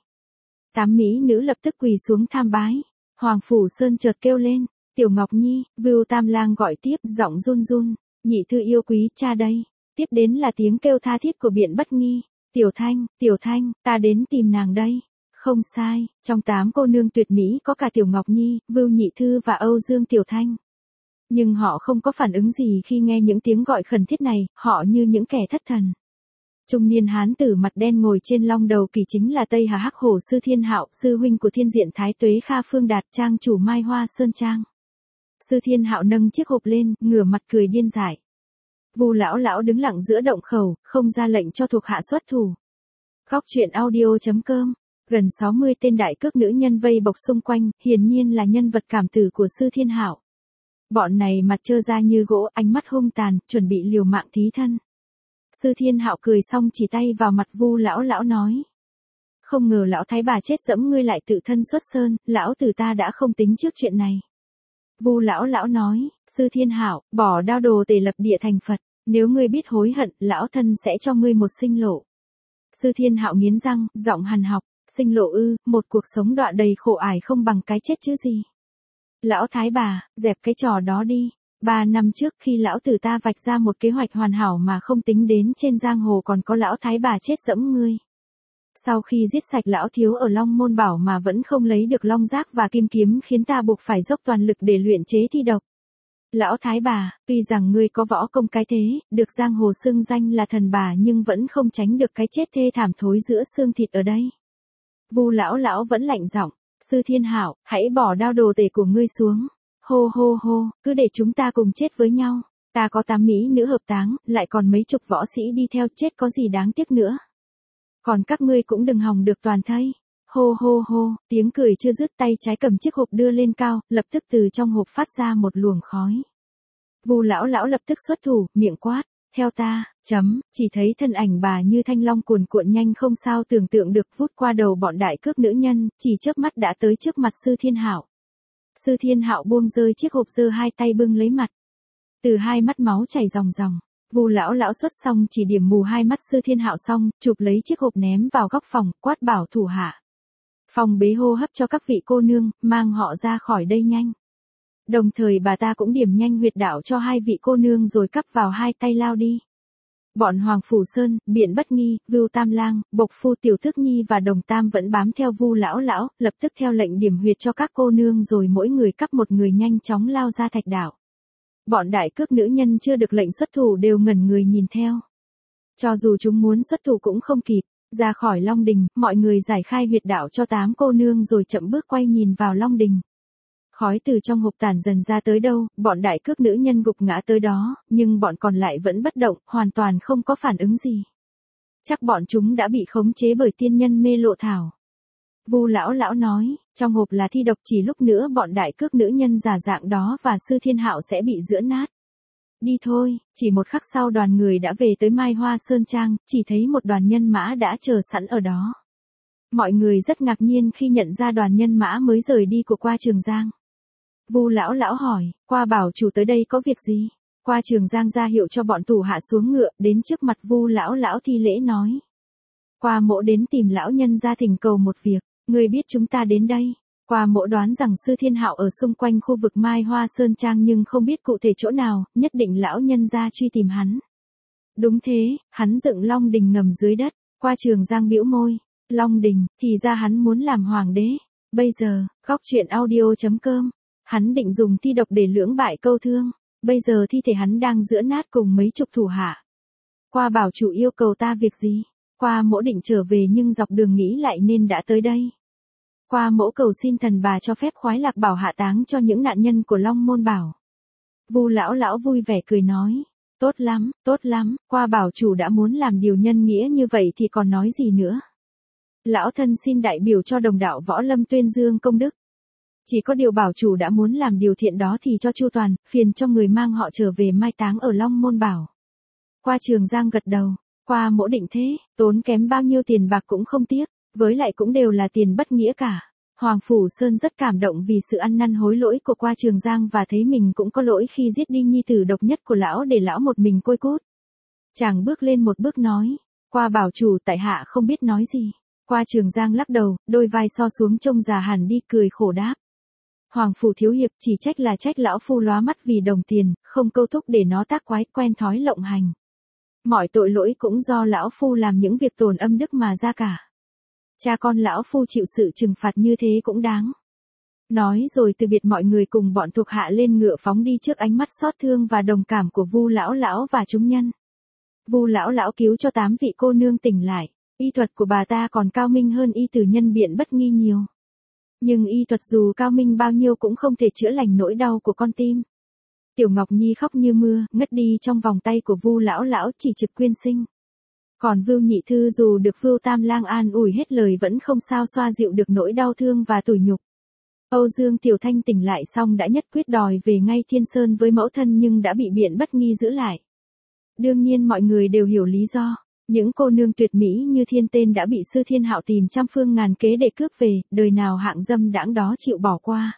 8 mỹ nữ lập tức quỳ xuống tham bái. Hoàng Phủ Sơn chợt kêu lên, Tiểu Ngọc Nhi, Vưu Tam Lang gọi tiếp, giọng run run, nhị thư yêu quý cha đây. Tiếp đến là tiếng kêu tha thiết của Biện Bất Nghi, Tiểu Thanh, ta đến tìm nàng đây. Không sai, trong 8 cô nương tuyệt mỹ có cả Tiểu Ngọc Nhi, Vưu Nhị Thư và Âu Dương Tiểu Thanh. Nhưng họ không có phản ứng gì khi nghe những tiếng gọi khẩn thiết này, họ như những kẻ thất thần. Trung niên hán tử mặt đen ngồi trên long đầu kỳ chính là Tây Hà Hắc Hổ sư Thiên Hạo, sư huynh của Thiên Diện Thái Tuế Kha Phương Đạt, trang chủ Mai Hoa Sơn Trang. Sư Thiên Hạo nâng chiếc hộp lên, ngửa mặt cười điên dại. Vu lão lão đứng lặng giữa động khẩu, không ra lệnh cho thuộc hạ xuất thủ. Góc truyện audio.com. Gần 60 tên đại cước nữ nhân vây bọc xung quanh, hiển nhiên là nhân vật cảm tử của sư Thiên Hạo. Bọn này mặt trơ ra như gỗ, ánh mắt hung tàn, chuẩn bị liều mạng thí thân. Sư Thiên Hạo cười xong chỉ tay vào mặt Vu lão lão nói: Không ngờ lão thái bà chết dẫm ngươi lại tự thân xuất sơn, lão tử ta đã không tính trước chuyện này. Vu lão lão nói: Sư Thiên Hạo, bỏ đao đồ tề lập địa thành Phật, nếu ngươi biết hối hận, lão thân sẽ cho ngươi một sinh lộ. Sư Thiên Hạo nghiến răng, giọng hằn học: Sinh lộ ư, một cuộc sống đọa đầy khổ ải không bằng cái chết chứ gì. Lão thái bà, dẹp cái trò đó đi. 3 năm trước khi lão tử ta vạch ra một kế hoạch hoàn hảo mà không tính đến trên giang hồ còn có lão thái bà chết dẫm ngươi. Sau khi giết sạch lão thiếu ở Long Môn Bảo mà vẫn không lấy được long giác và kim kiếm khiến ta buộc phải dốc toàn lực để luyện chế thi độc. Lão thái bà, tuy rằng ngươi có võ công cái thế, được giang hồ xưng danh là thần bà nhưng vẫn không tránh được cái chết thê thảm thối giữa xương thịt ở đây. Vu lão lão vẫn lạnh giọng: Sư Thiên Hạo, hãy bỏ đao đồ tể của ngươi xuống. Hô hô hô, cứ để chúng ta cùng chết với nhau. Ta có 8 mỹ nữ hợp táng, lại còn mấy chục võ sĩ đi theo, chết có gì đáng tiếc nữa. Còn các ngươi cũng đừng hòng được toàn thây. Hô hô hô, tiếng cười chưa dứt, tay trái cầm chiếc hộp đưa lên cao, lập tức từ trong hộp phát ra một luồng khói. Vu lão lão lập tức xuất thủ, miệng quát: Theo ta, chỉ thấy thân ảnh bà như thanh long cuồn cuộn nhanh không sao tưởng tượng được vút qua đầu bọn đại cước nữ nhân, chỉ chớp mắt đã tới trước mặt Sư Thiên Hạo. Sư Thiên Hạo buông rơi chiếc hộp, giơ hai tay bưng lấy mặt. Từ hai mắt máu chảy ròng ròng. Vu lão lão xuất xong chỉ điểm mù hai mắt Sư Thiên Hạo xong, chụp lấy chiếc hộp ném vào góc phòng, quát bảo thủ hạ: Phòng bế hô hấp cho các vị cô nương, mang họ ra khỏi đây nhanh. Đồng thời bà ta cũng điểm nhanh huyệt đạo cho 2 vị cô nương rồi cắp vào 2 tay lao đi. Bọn Hoàng Phủ Sơn, Biện Bất Nghi, Vưu Tam Lang, Bộc Phu Tiểu Thức Nhi và Đồng Tam vẫn bám theo Vu lão lão, lập tức theo lệnh điểm huyệt cho các cô nương rồi mỗi người cắp một người nhanh chóng lao ra thạch đảo. Bọn đại cước nữ nhân chưa được lệnh xuất thủ đều ngẩn người nhìn theo. Cho dù chúng muốn xuất thủ cũng không kịp. Ra khỏi Long Đình, mọi người giải khai huyệt đạo cho 8 cô nương rồi chậm bước quay nhìn vào Long Đình. Khói từ trong hộp tản dần ra tới đâu, bọn đại cước nữ nhân gục ngã tới đó, nhưng bọn còn lại vẫn bất động, hoàn toàn không có phản ứng gì. Chắc bọn chúng đã bị khống chế bởi tiên nhân mê lộ thảo. Vu lão lão nói, trong hộp là thi độc, chỉ lúc nữa bọn đại cước nữ nhân giả dạng đó và Sư Thiên Hạo sẽ bị giữa nát. Đi thôi, chỉ một khắc sau đoàn người đã về tới Mai Hoa Sơn Trang, chỉ thấy một đoàn nhân mã đã chờ sẵn ở đó. Mọi người rất ngạc nhiên khi nhận ra đoàn nhân mã mới rời đi của Qua Trường Giang. Vu lão lão hỏi, Qua bảo chủ tới đây có việc gì? Qua Trường Giang ra hiệu cho bọn thủ hạ xuống ngựa, đến trước mặt Vu lão lão thi lễ nói. Qua mỗ đến tìm lão nhân ra thỉnh cầu một việc, người biết chúng ta đến đây. Qua mỗ đoán rằng Sư Thiên Hạo ở xung quanh khu vực Mai Hoa Sơn Trang nhưng không biết cụ thể chỗ nào, nhất định lão nhân ra truy tìm hắn. Đúng thế, hắn dựng Long Đình ngầm dưới đất. Qua Trường Giang bĩu môi, Long Đình, thì ra hắn muốn làm hoàng đế. Bây giờ, góc truyện audio.com, hắn định dùng thi độc để lưỡng bại câu thương. Bây giờ thi thể hắn đang giữa nát cùng mấy chục thủ hạ. Qua bảo chủ yêu cầu ta việc gì? Qua mỗ định trở về nhưng dọc đường nghĩ lại nên đã tới đây. Qua mỗ cầu xin thần bà cho phép Khoái Lạc Bảo hạ táng cho những nạn nhân của Long Môn Bảo. Vu lão lão vui vẻ cười nói, tốt lắm, Qua bảo chủ đã muốn làm điều nhân nghĩa như vậy thì còn nói gì nữa. Lão thân xin đại biểu cho đồng đạo võ lâm tuyên dương công đức. Chỉ có điều bảo chủ đã muốn làm điều thiện đó thì cho chu toàn, phiền cho người mang họ trở về mai táng ở Long Môn Bảo. Qua Trường Giang gật đầu, qua mỗ định thế, tốn kém bao nhiêu tiền bạc cũng không tiếc, với lại cũng đều là tiền bất nghĩa cả. Hoàng Phủ Sơn rất cảm động vì sự ăn năn hối lỗi của Qua Trường Giang và thấy mình cũng có lỗi khi giết đi nhi tử độc nhất của lão để lão một mình côi cút. Chàng bước lên một bước nói, Qua bảo chủ tại hạ không biết nói gì. Qua Trường Giang lắc đầu, đôi vai so xuống trông già hẳn đi, cười khổ đáp. Hoàng Phủ thiếu hiệp, chỉ trách là trách lão phu lóa mắt vì đồng tiền, không câu thúc để nó tác quái, quen thói lộng hành. Mọi tội lỗi cũng do lão phu làm những việc tổn âm đức mà ra cả. Cha con lão phu chịu sự trừng phạt như thế cũng đáng. Nói rồi từ biệt mọi người cùng bọn thuộc hạ lên ngựa phóng đi trước ánh mắt xót thương và đồng cảm của Vu lão lão và chúng nhân. Vu lão lão cứu cho 8 vị cô nương tỉnh lại, y thuật của bà ta còn cao minh hơn y từ nhân Biện Bất Nghi nhiều. Nhưng y thuật dù cao minh bao nhiêu cũng không thể chữa lành nỗi đau của con tim. Tiểu Ngọc Nhi khóc như mưa, ngất đi trong vòng tay của Vu lão lão chỉ trực quyên sinh. Còn Vưu Nhị Thư dù được Vưu Tam Lang an ủi hết lời vẫn không sao xoa dịu được nỗi đau thương và tủi nhục. Âu Dương Tiểu Thanh tỉnh lại xong đã nhất quyết đòi về ngay Thiên Sơn với mẫu thân nhưng đã bị Biện Bất Nghi giữ lại. Đương nhiên mọi người đều hiểu lý do. Những cô nương tuyệt mỹ như Thiên Tên đã bị Sư Thiên Hạo tìm trăm phương ngàn kế để cướp về, đời nào hạng dâm đãng đó chịu bỏ qua.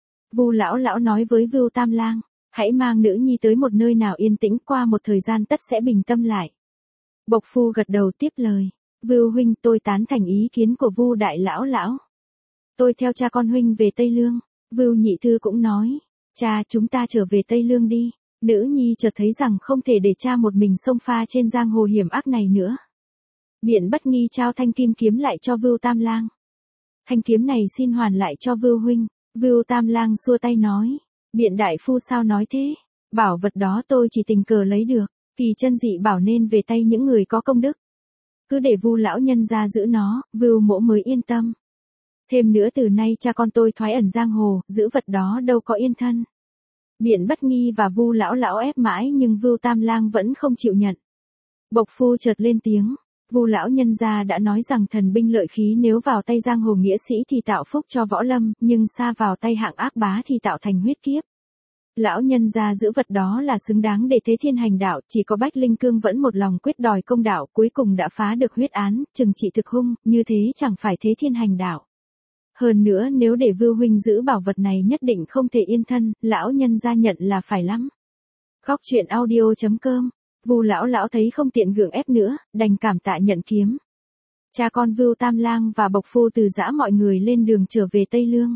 Vu lão lão nói với Vưu Tam Lang, hãy mang nữ nhi tới một nơi nào yên tĩnh, qua một thời gian tất sẽ bình tâm lại. Bộc Phu gật đầu tiếp lời, Vưu huynh, tôi tán thành ý kiến của Vu đại lão lão. Tôi theo cha con huynh về Tây Lương. Vưu Nhị Thư cũng nói, cha, chúng ta trở về Tây Lương đi. Nữ nhi chợt thấy rằng không thể để cha một mình xông pha trên giang hồ hiểm ác này nữa. Biện Bất Nghi trao thanh kim kiếm lại cho Vưu Tam Lang. Thanh kiếm này xin hoàn lại cho Vưu huynh. Vưu Tam Lang xua tay nói, Biện đại phu sao nói thế? Bảo vật đó tôi chỉ tình cờ lấy được, Kỳ chân dị bảo nên về tay những người có công đức. Cứ để Vu lão nhân ra giữ nó, Vưu mỗ mới yên tâm. Thêm nữa từ nay cha con tôi thoái ẩn giang hồ, giữ vật đó đâu có yên thân. Biện Bất Nghi và Vu lão lão ép mãi nhưng Vưu Tam Lang vẫn không chịu nhận. Bộc Phu chợt lên tiếng, Vu lão nhân gia đã nói rằng thần binh lợi khí nếu vào tay giang hồ nghĩa sĩ thì tạo phúc cho võ lâm, nhưng xa vào tay hạng ác bá thì tạo thành huyết kiếp. Lão nhân gia giữ vật đó là xứng đáng để Thế Thiên hành đạo, chỉ có Bách Linh Cương vẫn một lòng quyết đòi công đạo, cuối cùng đã phá được huyết án, trừng trị thực hung, như thế chẳng phải Thế Thiên hành đạo. Hơn nữa nếu để Vưu huynh giữ bảo vật này nhất định không thể yên thân, lão nhân gia nhận là phải lắm. Góc truyện audio.com, Vu lão lão thấy không tiện gượng ép nữa, đành cảm tạ nhận kiếm. Cha con Vưu Tam Lang và Bộc Phu từ giã mọi người lên đường trở về Tây Lương.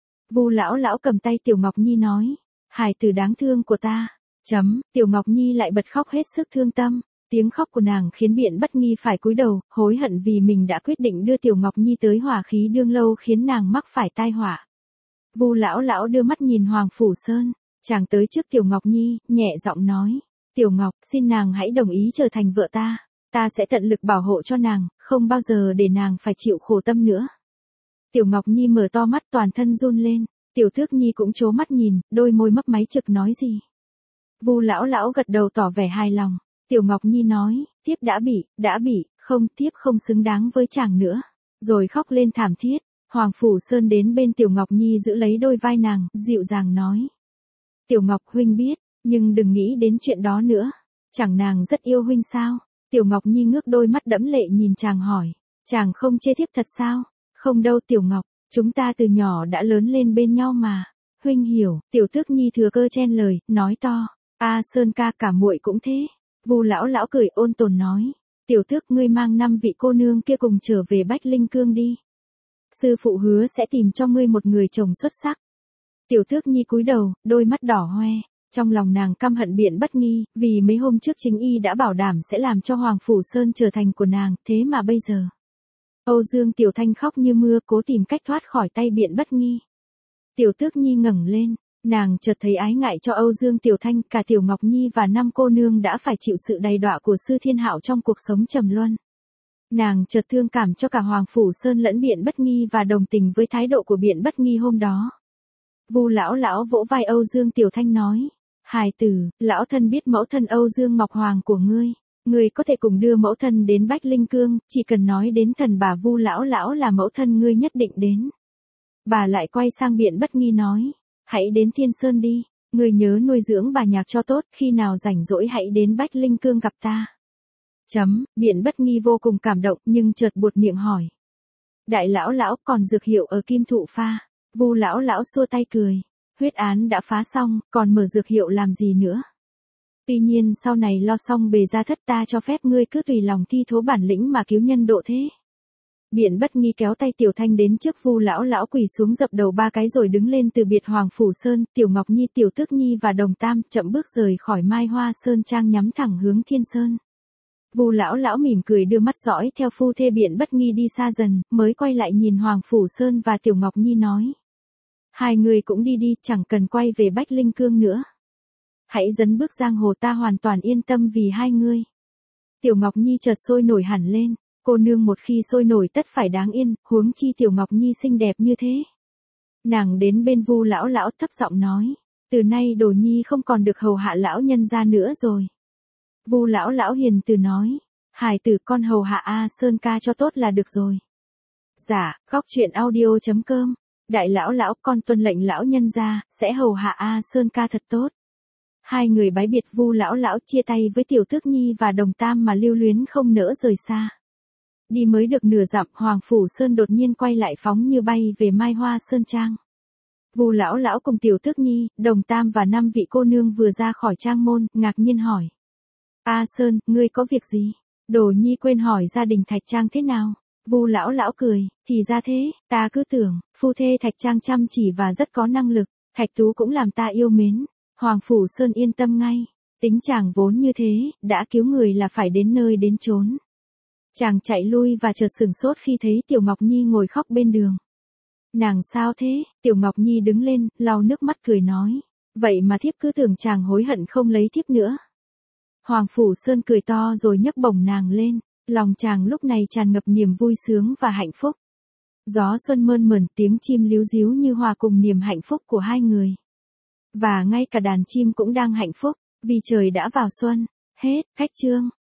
Vu lão lão cầm tay Tiểu Ngọc Nhi nói, hài tử đáng thương của ta. Tiểu Ngọc Nhi lại bật khóc hết sức thương tâm. Tiếng khóc của nàng khiến Biện Bất Nghi phải cúi đầu, hối hận vì mình đã quyết định đưa Tiểu Ngọc Nhi tới hỏa khí đương lâu khiến nàng mắc phải tai họa. Vu lão lão đưa mắt nhìn Hoàng Phủ Sơn, chàng tới trước Tiểu Ngọc Nhi, nhẹ giọng nói, Tiểu Ngọc, xin nàng hãy đồng ý trở thành vợ ta. Ta sẽ tận lực bảo hộ cho nàng, không bao giờ để nàng phải chịu khổ tâm nữa. Tiểu Ngọc Nhi mở to mắt toàn thân run lên, Tiểu Thước Nhi cũng trố mắt nhìn, đôi môi mấp máy trực nói gì. Vu lão lão gật đầu tỏ vẻ hài lòng. Tiểu Ngọc Nhi nói, tiếp đã bị, không tiếp không xứng đáng với chàng nữa. Rồi khóc lên thảm thiết. Hoàng Phủ Sơn đến bên Tiểu Ngọc Nhi giữ lấy đôi vai nàng, dịu dàng nói. Tiểu Ngọc huynh biết, nhưng đừng nghĩ đến chuyện đó nữa. Chẳng nàng rất yêu huynh sao? Tiểu Ngọc Nhi ngước đôi mắt đẫm lệ nhìn chàng hỏi. Chàng không chê thiếp thật sao? Không đâu Tiểu Ngọc, chúng ta từ nhỏ đã lớn lên bên nhau mà. Huynh hiểu, Tiểu Thước Nhi thừa cơ chen lời, nói to. Sơn ca, cả muội cũng thế. Vu lão lão cười ôn tồn nói, Tiểu Thước, ngươi mang 5 vị cô nương kia cùng trở về Bách Linh Cương đi. Sư phụ hứa sẽ tìm cho ngươi một người chồng xuất sắc. Tiểu Thước Nhi cúi đầu, đôi mắt đỏ hoe, trong lòng nàng căm hận Biện Bất Nghi, vì mấy hôm trước chính y đã bảo đảm sẽ làm cho Hoàng Phủ Sơn trở thành của nàng, thế mà bây giờ. Âu Dương Tiểu Thanh khóc như mưa cố tìm cách thoát khỏi tay Biện Bất Nghi. Tiểu Thước Nhi ngẩng lên. Nàng chợt thấy ái ngại cho Âu Dương Tiểu Thanh, cả Tiểu Ngọc Nhi và 5 cô nương đã phải chịu sự đầy đọa của Sư Thiên Hạo trong cuộc sống trầm luân. Nàng chợt thương cảm cho cả Hoàng Phủ Sơn lẫn Biện Bất Nghi và đồng tình với thái độ của Biện Bất Nghi hôm đó. Vu lão lão vỗ vai Âu Dương Tiểu Thanh nói, hài tử, lão thân biết mẫu thân Âu Dương Ngọc Hoàng của ngươi. Ngươi có thể cùng đưa mẫu thân đến Bách Linh Cương, chỉ cần nói đến thần bà Vu lão lão là mẫu thân ngươi nhất định đến. Bà lại quay sang Biện Bất Nghi nói, hãy đến Thiên Sơn đi, ngươi nhớ nuôi dưỡng bà Nhạc cho tốt, khi nào rảnh rỗi hãy đến Bách Linh Cương gặp ta. Biện Bất Nghi vô cùng cảm động nhưng chợt buột miệng hỏi. Đại lão lão còn dược hiệu ở Kim Thụ Pha. Vu lão lão xua tay cười. Huyết án đã phá xong, còn mở dược hiệu làm gì nữa. Tuy nhiên sau này lo xong bề gia thất ta cho phép ngươi cứ tùy lòng thi thố bản lĩnh mà cứu nhân độ thế. Biện Bất Nghi kéo tay Tiểu Thanh đến trước Vu lão lão quỳ xuống dập đầu 3 cái rồi đứng lên từ biệt Hoàng Phủ Sơn, Tiểu Ngọc Nhi, Tiểu Tước Nhi và Đồng Tam chậm bước rời khỏi Mai Hoa Sơn Trang nhắm thẳng hướng Thiên Sơn. Vu lão lão mỉm cười đưa mắt dõi theo phu thê Biện Bất Nghi đi xa dần, mới quay lại nhìn Hoàng Phủ Sơn và Tiểu Ngọc Nhi nói. Hai người cũng đi đi, chẳng cần quay về Bách Linh Cương nữa. Hãy dấn bước giang hồ, ta hoàn toàn yên tâm vì hai người. Tiểu Ngọc Nhi chợt sôi nổi hẳn lên, cô nương một khi sôi nổi tất phải đáng yên, huống chi Tiểu Ngọc Nhi xinh đẹp như thế. Nàng đến bên Vu lão lão thấp giọng nói, từ nay Đồ Nhi không còn được hầu hạ lão nhân gia nữa rồi. Vu lão lão hiền từ nói, hài tử con hầu hạ A Sơn ca cho tốt là được rồi. Dạ, góc truyện audio.com. Đại lão lão con tuân lệnh lão nhân gia, sẽ hầu hạ A Sơn ca thật tốt. Hai người bái biệt Vu lão lão chia tay với Tiểu Tước Nhi và Đồng Tam mà lưu luyến không nỡ rời xa. Đi mới được nửa dặm, Hoàng Phủ Sơn đột nhiên quay lại phóng như bay về Mai Hoa Sơn Trang. Vu lão lão cùng Tiểu Tước Nhi, Đồng Tam và 5 vị cô nương vừa ra khỏi trang môn, ngạc nhiên hỏi. A Sơn, ngươi có việc gì? Đồ Nhi quên hỏi gia đình Thạch Trang thế nào? Vu lão lão cười, thì ra thế, ta cứ tưởng, phu thê Thạch Trang chăm chỉ và rất có năng lực, Thạch Tú cũng làm ta yêu mến. Hoàng Phủ Sơn yên tâm ngay, tính chàng vốn như thế, đã cứu người là phải đến nơi đến chốn. Chàng chạy lui và chợt sửng sốt khi thấy Tiểu Ngọc Nhi ngồi khóc bên đường. Nàng sao thế? Tiểu Ngọc Nhi đứng lên, lau nước mắt cười nói, vậy mà thiếp cứ tưởng chàng hối hận không lấy thiếp nữa. Hoàng Phủ Sơn cười to rồi nhấc bổng nàng lên, lòng chàng lúc này tràn ngập niềm vui sướng và hạnh phúc. Gió xuân mơn mởn, tiếng chim líu ríu như hòa cùng niềm hạnh phúc của hai người. Và ngay cả đàn chim cũng đang hạnh phúc, vì trời đã vào xuân. Hết, khách chương.